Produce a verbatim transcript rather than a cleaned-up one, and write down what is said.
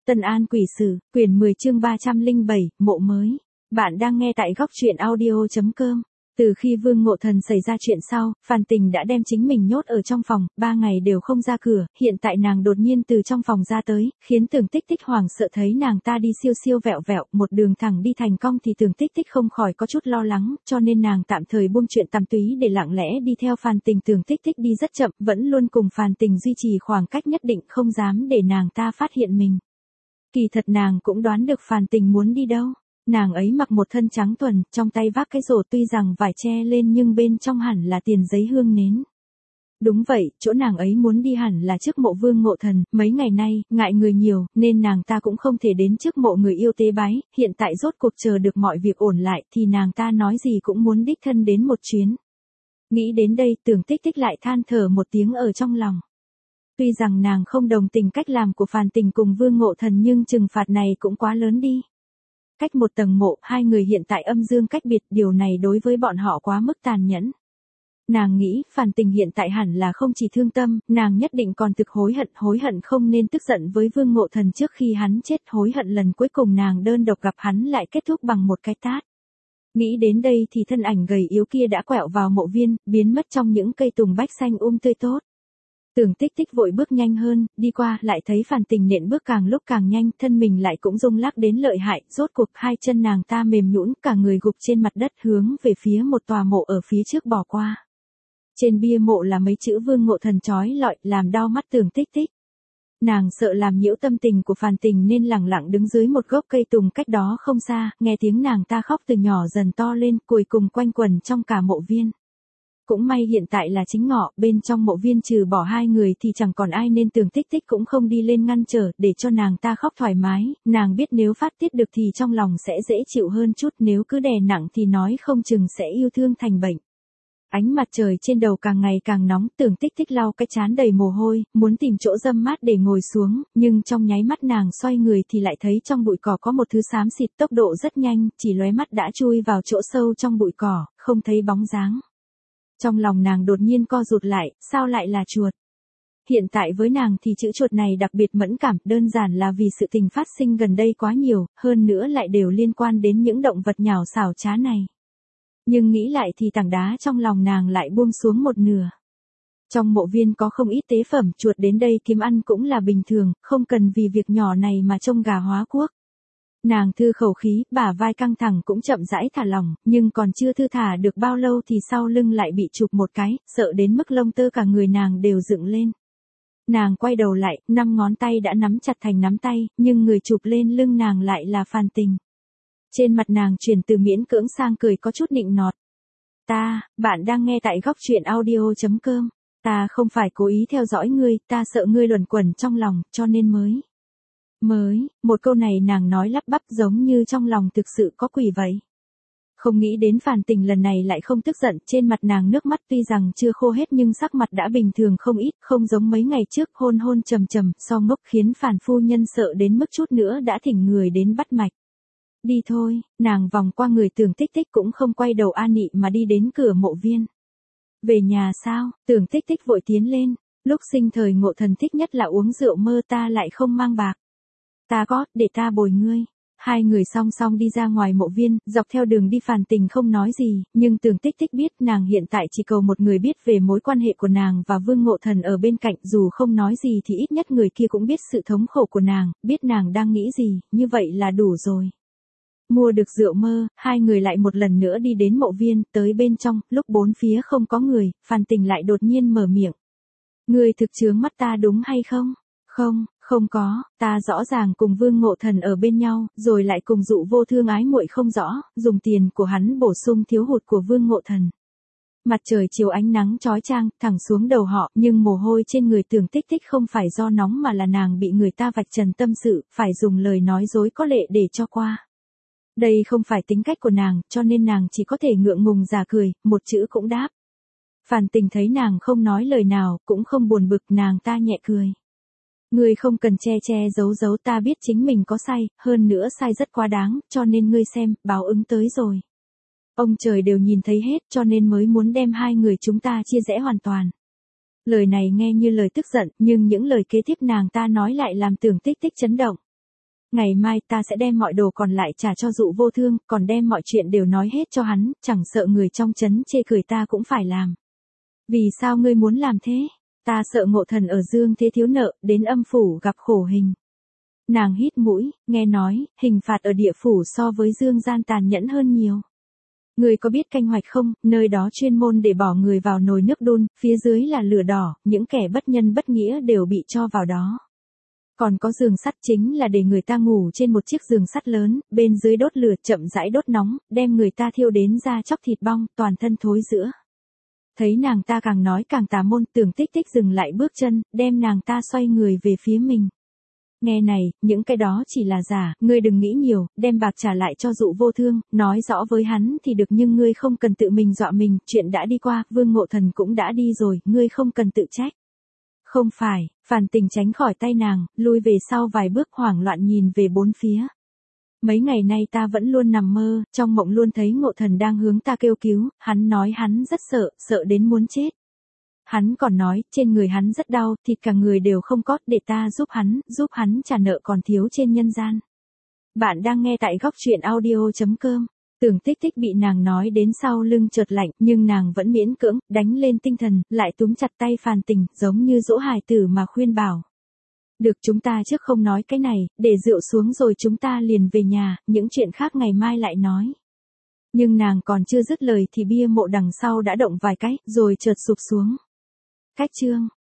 Tân An Quỷ Sử, quyển mười chương ba trăm lẻ bảy, mộ mới. Bạn đang nghe tại góc truyện audio.com. Từ khi Vương Ngộ Thần xảy ra chuyện sau, Phan Tình đã đem chính mình nhốt ở trong phòng, ba ngày đều không ra cửa, hiện tại nàng đột nhiên từ trong phòng ra tới, khiến Tưởng Tích Tích hoảng sợ thấy nàng ta đi siêu siêu vẹo vẹo, một đường thẳng đi thành cong thì Tưởng Tích Tích không khỏi có chút lo lắng, cho nên nàng tạm thời buông chuyện tầm túy để lặng lẽ đi theo Phan Tình. Tưởng Tích Tích đi rất chậm, vẫn luôn cùng Phan Tình duy trì khoảng cách nhất định, không dám để nàng ta phát hiện mình. Kỳ thật nàng cũng đoán được Phan Tình muốn đi đâu. Nàng ấy mặc một thân trắng tuần, trong tay vác cái rổ tuy rằng vải che lên nhưng bên trong hẳn là tiền giấy hương nến. Đúng vậy, chỗ nàng ấy muốn đi hẳn là trước mộ Vương Ngộ Thần, mấy ngày nay, ngại người nhiều, nên nàng ta cũng không thể đến trước mộ người yêu tế bái, hiện tại rốt cuộc chờ được mọi việc ổn lại thì nàng ta nói gì cũng muốn đích thân đến một chuyến. Nghĩ đến đây, Tưởng Tích Tích lại than thở một tiếng ở trong lòng. Tuy rằng nàng không đồng tình cách làm của Phan Tình cùng Vương Ngộ Thần nhưng trừng phạt này cũng quá lớn đi. Cách một tầng mộ, hai người hiện tại âm dương cách biệt, điều này đối với bọn họ quá mức tàn nhẫn. Nàng nghĩ, Phan Tình hiện tại hẳn là không chỉ thương tâm, nàng nhất định còn thực hối hận, hối hận không nên tức giận với Vương Ngộ Thần trước khi hắn chết, hối hận lần cuối cùng nàng đơn độc gặp hắn lại kết thúc bằng một cái tát. Nghĩ đến đây thì thân ảnh gầy yếu kia đã quẹo vào mộ viên, biến mất trong những cây tùng bách xanh um tươi tốt. Tưởng Tích Tích vội bước nhanh hơn, đi qua, lại thấy Phan Tình nện bước càng lúc càng nhanh, thân mình lại cũng rung lắc đến lợi hại, rốt cuộc hai chân nàng ta mềm nhũn, cả người gục trên mặt đất hướng về phía một tòa mộ ở phía trước bỏ qua. Trên bia mộ là mấy chữ Vương Ngộ Thần chói lọi, làm đau mắt Tưởng Tích Tích. Nàng sợ làm nhiễu tâm tình của Phan Tình nên lẳng lặng đứng dưới một gốc cây tùng cách đó không xa, nghe tiếng nàng ta khóc từ nhỏ dần to lên, cuối cùng quanh quẩn trong cả mộ viên. Cũng may hiện tại là chính ngọ, bên trong mộ viên trừ bỏ hai người thì chẳng còn ai nên Tưởng Tích Tích cũng không đi lên ngăn trở, để cho nàng ta khóc thoải mái, nàng biết nếu phát tiết được thì trong lòng sẽ dễ chịu hơn chút, nếu cứ đè nặng thì nói không chừng sẽ yêu thương thành bệnh. Ánh mặt trời trên đầu càng ngày càng nóng, Tưởng Tích Tích lau cái trán đầy mồ hôi, muốn tìm chỗ râm mát để ngồi xuống, nhưng trong nháy mắt nàng xoay người thì lại thấy trong bụi cỏ có một thứ xám xịt, tốc độ rất nhanh, chỉ lóe mắt đã chui vào chỗ sâu trong bụi cỏ, không thấy bóng dáng. Trong lòng nàng đột nhiên co rụt lại, sao lại là chuột? Hiện tại với nàng thì chữ chuột này đặc biệt mẫn cảm, đơn giản là vì sự tình phát sinh gần đây quá nhiều, hơn nữa lại đều liên quan đến những động vật nhào xảo trá này. Nhưng nghĩ lại thì tảng đá trong lòng nàng lại buông xuống một nửa. Trong mộ viên có không ít tế phẩm, chuột đến đây kiếm ăn cũng là bình thường, không cần vì việc nhỏ này mà trông gà hóa cuốc. Nàng thư khẩu khí, bả vai căng thẳng cũng chậm rãi thả lỏng, nhưng còn chưa thư thả được bao lâu thì sau lưng lại bị chụp một cái, sợ đến mức lông tơ cả người nàng đều dựng lên. Nàng quay đầu lại, năm ngón tay đã nắm chặt thành nắm tay, nhưng người chụp lên lưng nàng lại là Phan Tình. Trên mặt nàng chuyển từ miễn cưỡng sang cười có chút nịnh nọt. Ta, bạn đang nghe tại góc truyện audio.com. Ta không phải cố ý theo dõi ngươi, ta sợ ngươi luẩn quẩn trong lòng, cho nên mới. Mới, một câu này nàng nói lắp bắp giống như trong lòng thực sự có quỷ vậy. Không nghĩ đến Phan Tình lần này lại không tức giận, trên mặt nàng nước mắt tuy rằng chưa khô hết nhưng sắc mặt đã bình thường không ít, không giống mấy ngày trước hôn hôn trầm trầm, so ngốc khiến Phan phu nhân sợ đến mức chút nữa đã thỉnh người đến bắt mạch. Đi thôi, nàng vòng qua người Tưởng Tích Tích cũng không quay đầu an nị mà đi đến cửa mộ viên. Về nhà sao? Tưởng Tích Tích vội tiến lên, lúc sinh thời Ngộ Thần thích nhất là uống rượu mơ, ta lại không mang bạc. Ta có, để ta bồi ngươi. Hai người song song đi ra ngoài mộ viên, dọc theo đường đi Phan Tình không nói gì, nhưng Tưởng Tích Tích biết nàng hiện tại chỉ cầu một người biết về mối quan hệ của nàng và Vương Ngộ Thần ở bên cạnh, dù không nói gì thì ít nhất người kia cũng biết sự thống khổ của nàng, biết nàng đang nghĩ gì, như vậy là đủ rồi. Mua được rượu mơ, hai người lại một lần nữa đi đến mộ viên, tới bên trong, lúc bốn phía không có người, Phan Tình lại đột nhiên mở miệng. Ngươi thực chướng mắt ta đúng hay không? Không, không có, ta rõ ràng cùng Vương Ngộ Thần ở bên nhau, rồi lại cùng dụ vô thương ái muội không rõ, dùng tiền của hắn bổ sung thiếu hụt của Vương Ngộ Thần. Mặt trời chiều ánh nắng chói chang, thẳng xuống đầu họ, nhưng mồ hôi trên người Tưởng Tích Tích không phải do nóng mà là nàng bị người ta vạch trần tâm sự, phải dùng lời nói dối có lệ để cho qua. Đây không phải tính cách của nàng, cho nên nàng chỉ có thể ngượng ngùng giả cười, một chữ cũng đáp. Phan Tình thấy nàng không nói lời nào, cũng không buồn bực, nàng ta nhẹ cười. Ngươi không cần che che giấu giấu, ta biết chính mình có sai, hơn nữa sai rất quá đáng, cho nên ngươi xem, báo ứng tới rồi. Ông trời đều nhìn thấy hết, cho nên mới muốn đem hai người chúng ta chia rẽ hoàn toàn. Lời này nghe như lời tức giận, nhưng những lời kế tiếp nàng ta nói lại làm Tưởng Tích Tích chấn động. Ngày mai ta sẽ đem mọi đồ còn lại trả cho Dụ Vô Thương, còn đem mọi chuyện đều nói hết cho hắn, chẳng sợ người trong trấn chê cười ta cũng phải làm. Vì sao ngươi muốn làm thế? Ta sợ Ngộ Thần ở dương thế thiếu nợ, đến âm phủ gặp khổ hình. Nàng hít mũi, nghe nói, hình phạt ở địa phủ so với dương gian tàn nhẫn hơn nhiều. Ngươi có biết canh hoạch không, nơi đó chuyên môn để bỏ người vào nồi nước đun, phía dưới là lửa đỏ, những kẻ bất nhân bất nghĩa đều bị cho vào đó. Còn có giường sắt chính là để người ta ngủ trên một chiếc giường sắt lớn, bên dưới đốt lửa chậm rãi đốt nóng, đem người ta thiêu đến da chóc thịt bong, toàn thân thối rữa. Thấy nàng ta càng nói càng tà môn, Tưởng Tích Tích dừng lại bước chân, đem nàng ta xoay người về phía mình. Nghe này, những cái đó chỉ là giả, ngươi đừng nghĩ nhiều, đem bạc trả lại cho Dụ Vô Thương, nói rõ với hắn thì được nhưng ngươi không cần tự mình dọa mình, chuyện đã đi qua, Vương Ngộ Thần cũng đã đi rồi, ngươi không cần tự trách. Không phải, Phàn Tình tránh khỏi tay nàng, lui về sau vài bước hoảng loạn nhìn về bốn phía. Mấy ngày nay ta vẫn luôn nằm mơ, trong mộng luôn thấy Ngộ Thần đang hướng ta kêu cứu, hắn nói hắn rất sợ, sợ đến muốn chết. Hắn còn nói, trên người hắn rất đau, thịt cả người đều không có, để ta giúp hắn, giúp hắn trả nợ còn thiếu trên nhân gian. Bạn đang nghe tại góc truyện audio chấm com. Tưởng Tích Tích bị nàng nói đến sau lưng chợt lạnh, nhưng nàng vẫn miễn cưỡng, đánh lên tinh thần, lại túm chặt tay Phàn Tình, giống như dỗ hài tử mà khuyên bảo. Được, chúng ta trước không nói cái này, để rượu xuống rồi chúng ta liền về nhà, những chuyện khác ngày mai lại nói. Nhưng nàng còn chưa dứt lời thì bia mộ đằng sau đã động vài cái, rồi chợt sụp xuống. Cách chương